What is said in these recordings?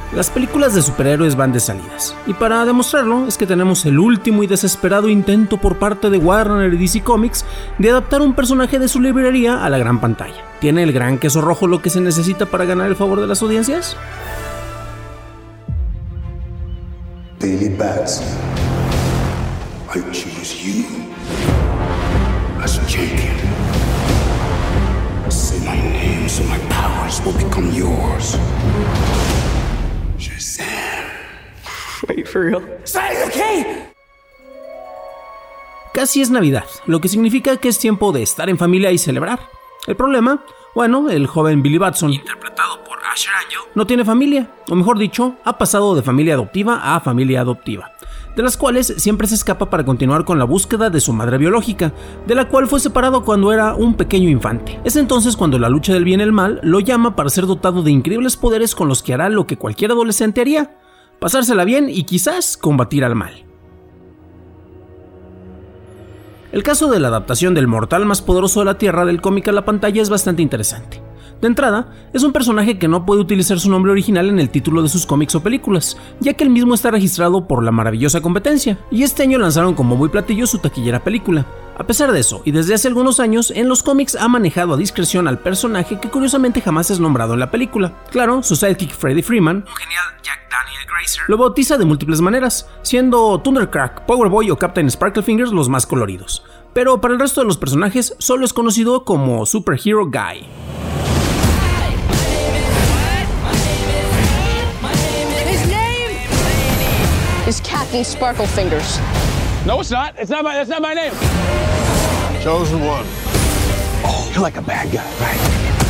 Las películas de superhéroes van de salidas, y para demostrarlo es que tenemos el último y desesperado intento por parte de Warner y DC Comics de adaptar un personaje de su librería a la gran pantalla. ¿Tiene el gran queso rojo lo que se necesita para ganar el favor de las audiencias? Billy Batson, I choose you as champion. Say my name so my powers will become yours. Shazam. Wait, for real? Say, okay? Casi es Navidad, lo que significa que es tiempo de estar en familia y celebrar. El problema, bueno, el joven Billy Batson, interpretado por Asher Angel, no tiene familia, o mejor dicho, ha pasado de familia adoptiva a familia adoptiva, de las cuales siempre se escapa para continuar con la búsqueda de su madre biológica, de la cual fue separado cuando era un pequeño infante. Es entonces cuando la lucha del bien y el mal lo llama para ser dotado de increíbles poderes con los que hará lo que cualquier adolescente haría: pasársela bien y quizás combatir al mal. El caso de la adaptación del mortal más poderoso de la Tierra del cómic a la pantalla es bastante interesante. De entrada, es un personaje que no puede utilizar su nombre original en el título de sus cómics o películas, ya que el mismo está registrado por la maravillosa competencia, y este año lanzaron como muy platillo su taquillera película. A pesar de eso, y desde hace algunos años, en los cómics ha manejado a discreción al personaje que curiosamente jamás es nombrado en la película. Claro, su sidekick Freddie Freeman, un genial Jack Daniel Grazer, lo bautiza de múltiples maneras, siendo Thundercrack, Powerboy o Captain Sparklefingers los más coloridos. Pero para el resto de los personajes, solo es conocido como Superhero Guy. Is Captain Sparklefingers. No, it's not. That's not my name. Chosen one. Oh, you're like a bad guy, right?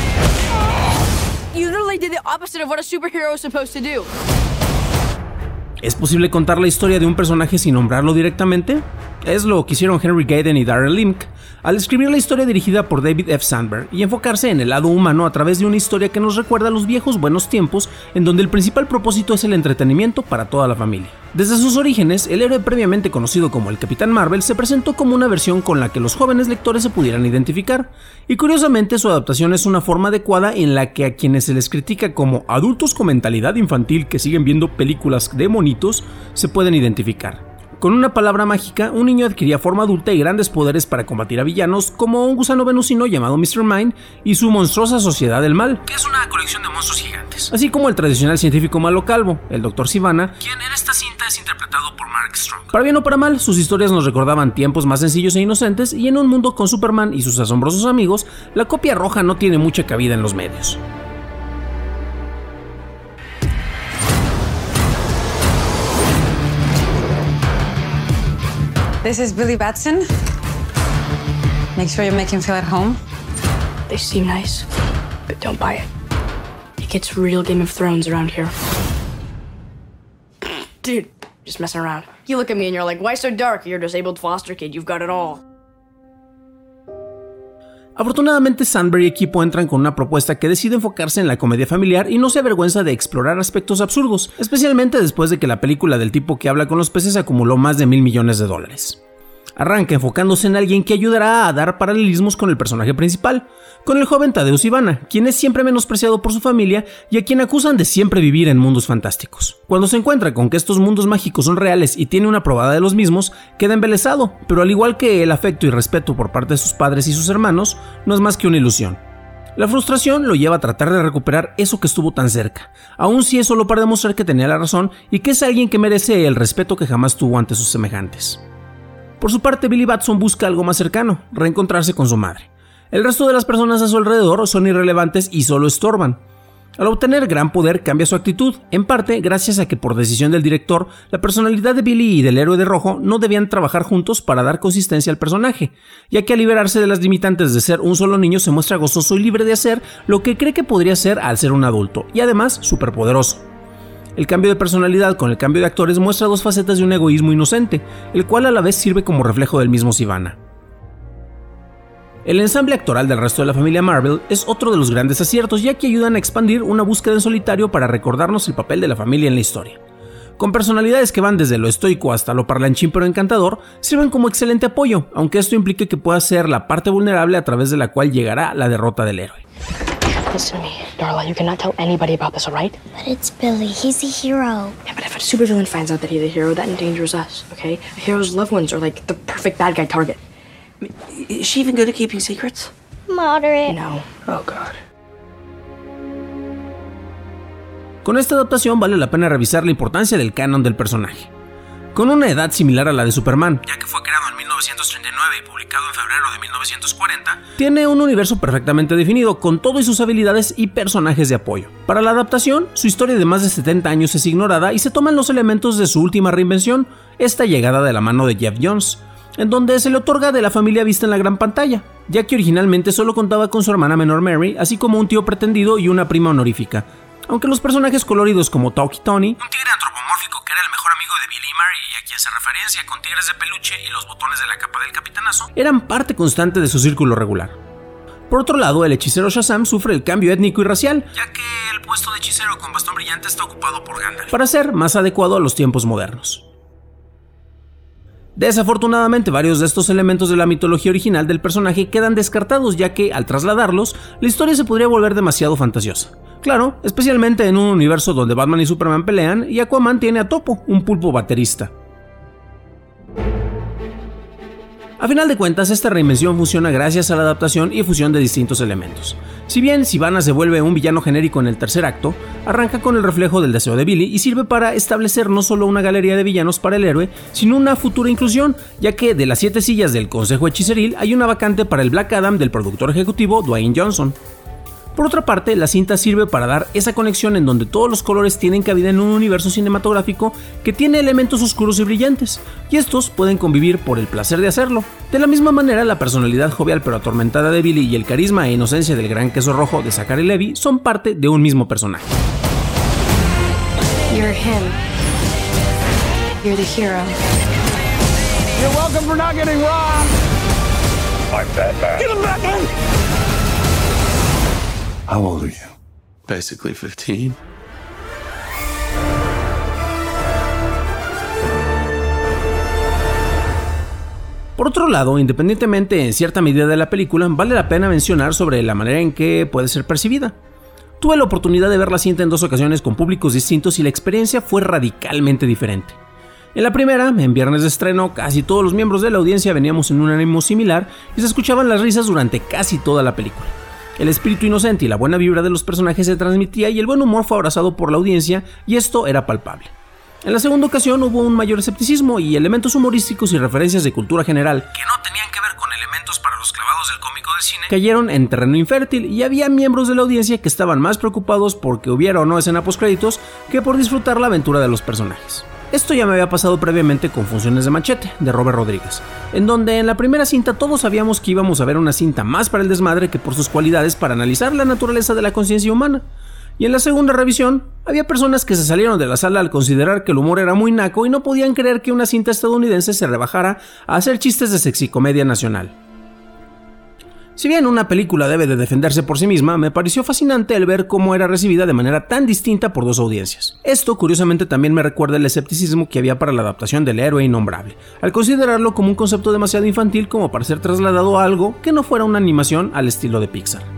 You literally did the opposite of what a superhero is supposed to do. ¿Es posible contar la historia de un personaje sin nombrarlo directamente? Es lo que hicieron Henry Gayden y Darrell Limk al escribir la historia dirigida por David F. Sandberg y enfocarse en el lado humano a través de una historia que nos recuerda a los viejos buenos tiempos en donde el principal propósito es el entretenimiento para toda la familia. Desde sus orígenes, el héroe previamente conocido como el Capitán Marvel se presentó como una versión con la que los jóvenes lectores se pudieran identificar, y curiosamente su adaptación es una forma adecuada en la que a quienes se les critica como adultos con mentalidad infantil que siguen viendo películas de monitos se pueden identificar. Con una palabra mágica, un niño adquiría forma adulta y grandes poderes para combatir a villanos como un gusano venusino llamado Mr. Mind y su monstruosa Sociedad del Mal, que es una colección de monstruos gigantes, así como el tradicional científico malo calvo, el Dr. Sivana, quien en esta cinta es interpretado por Mark Strong. Para bien o para mal, sus historias nos recordaban tiempos más sencillos e inocentes, y en un mundo con Superman y sus asombrosos amigos, la copia roja no tiene mucha cabida en los medios. This is Billy Batson. Make sure you make him feel at home. They seem nice, but don't buy it. It gets real Game of Thrones around here. Dude, just messing around. You look at me and you're like, why so dark? You're a disabled foster kid, you've got it all. Afortunadamente, Sandberg y equipo entran con una propuesta que decide enfocarse en la comedia familiar y no se avergüenza de explorar aspectos absurdos, especialmente después de que la película del tipo que habla con los peces acumuló más de $1,000 millones. Arranca enfocándose en alguien que ayudará a dar paralelismos con el personaje principal, con el joven Tadeusz Ivana, quien es siempre menospreciado por su familia y a quien acusan de siempre vivir en mundos fantásticos. Cuando se encuentra con que estos mundos mágicos son reales y tiene una probada de los mismos, queda embelesado, pero al igual que el afecto y respeto por parte de sus padres y sus hermanos, no es más que una ilusión. La frustración lo lleva a tratar de recuperar eso que estuvo tan cerca, aun si es solo para demostrar que tenía la razón y que es alguien que merece el respeto que jamás tuvo ante sus semejantes. Por su parte, Billy Batson busca algo más cercano, reencontrarse con su madre. El resto de las personas a su alrededor son irrelevantes y solo estorban. Al obtener gran poder cambia su actitud, en parte gracias a que por decisión del director, la personalidad de Billy y del héroe de rojo no debían trabajar juntos para dar consistencia al personaje, ya que al liberarse de las limitantes de ser un solo niño se muestra gozoso y libre de hacer lo que cree que podría ser al ser un adulto, y además superpoderoso. El cambio de personalidad con el cambio de actores muestra dos facetas de un egoísmo inocente, el cual a la vez sirve como reflejo del mismo Sivana. El ensamble actoral del resto de la familia Marvel es otro de los grandes aciertos, ya que ayudan a expandir una búsqueda en solitario para recordarnos el papel de la familia en la historia. Con personalidades que van desde lo estoico hasta lo parlanchín pero encantador, sirven como excelente apoyo, aunque esto implique que pueda ser la parte vulnerable a través de la cual llegará la derrota del héroe. Listen to me, Darla. You cannot tell anybody about this, all right? But it's Billy. He's a hero. Yeah, but if a supervillain finds out that he's a hero, that endangers us, okay? A hero's loved ones are like the perfect bad guy target. I mean, is she even good at keeping secrets? Moderate. No. Oh, God. Con esta adaptación vale la pena revisar la importancia del canon del personaje. Con una edad similar a la de Superman, ya que fue creado en 1939 y publicado en febrero de 1940, tiene un universo perfectamente definido, con todo y sus habilidades y personajes de apoyo. Para la adaptación, su historia de más de 70 años es ignorada y se toman los elementos de su última reinvención, esta llegada de la mano de Geoff Johns, en donde se le otorga de la familia vista en la gran pantalla, ya que originalmente solo contaba con su hermana menor Mary, así como un tío pretendido y una prima honorífica. Aunque los personajes coloridos como Talkie Tony, un tigre antropomórfico que era el mejor amigo de Billy y Mary y a quien se referencia con tigres de peluche y los botones de la capa del capitanazo, eran parte constante de su círculo regular. Por otro lado, el hechicero Shazam sufre el cambio étnico y racial, ya que el puesto de hechicero con bastón brillante está ocupado por Gandalf, para ser más adecuado a los tiempos modernos. Desafortunadamente, varios de estos elementos de la mitología original del personaje quedan descartados, ya que, al trasladarlos, la historia se podría volver demasiado fantasiosa. Claro, especialmente en un universo donde Batman y Superman pelean y Aquaman tiene a Topo, un pulpo baterista. A final de cuentas, esta reinvención funciona gracias a la adaptación y fusión de distintos elementos. Si bien Sivana se vuelve un villano genérico en el tercer acto, arranca con el reflejo del deseo de Billy y sirve para establecer no solo una galería de villanos para el héroe, sino una futura inclusión, ya que de las 7 sillas del Consejo Hechiceril hay una vacante para el Black Adam del productor ejecutivo Dwayne Johnson. Por otra parte, la cinta sirve para dar esa conexión en donde todos los colores tienen cabida en un universo cinematográfico que tiene elementos oscuros y brillantes, y estos pueden convivir por el placer de hacerlo. De la misma manera, la personalidad jovial pero atormentada de Billy y el carisma e inocencia del gran queso rojo de Zachary Levi son parte de un mismo personaje. You're him. You're the hero. You're welcome for not getting robbed. I'm Batman. Get him, Batman! How old are you? Basically 15. Por otro lado, independientemente en cierta medida de la película, vale la pena mencionar sobre la manera en que puede ser percibida. Tuve la oportunidad de ver la cinta en 2 ocasiones con públicos distintos y la experiencia fue radicalmente diferente. En la primera, en viernes de estreno, casi todos los miembros de la audiencia veníamos en un ánimo similar y se escuchaban las risas durante casi toda la película. El espíritu inocente y la buena vibra de los personajes se transmitía y el buen humor fue abrazado por la audiencia, y esto era palpable. En la segunda ocasión hubo un mayor escepticismo y elementos humorísticos y referencias de cultura general que no tenían que ver con elementos para los clavados del cómico de cine cayeron en terreno infértil, y había miembros de la audiencia que estaban más preocupados porque hubiera o no escena postcréditos que por disfrutar la aventura de los personajes. Esto ya me había pasado previamente con Funciones de Machete, de Robert Rodríguez, en donde en la primera cinta todos sabíamos que íbamos a ver una cinta más para el desmadre que por sus cualidades para analizar la naturaleza de la conciencia humana. Y en la segunda revisión, había personas que se salieron de la sala al considerar que el humor era muy naco y no podían creer que una cinta estadounidense se rebajara a hacer chistes de sexicomedia nacional. Si bien una película debe de defenderse por sí misma, me pareció fascinante el ver cómo era recibida de manera tan distinta por 2 audiencias. Esto, curiosamente, también me recuerda el escepticismo que había para la adaptación del Héroe Innombrable, al considerarlo como un concepto demasiado infantil como para ser trasladado a algo que no fuera una animación al estilo de Pixar.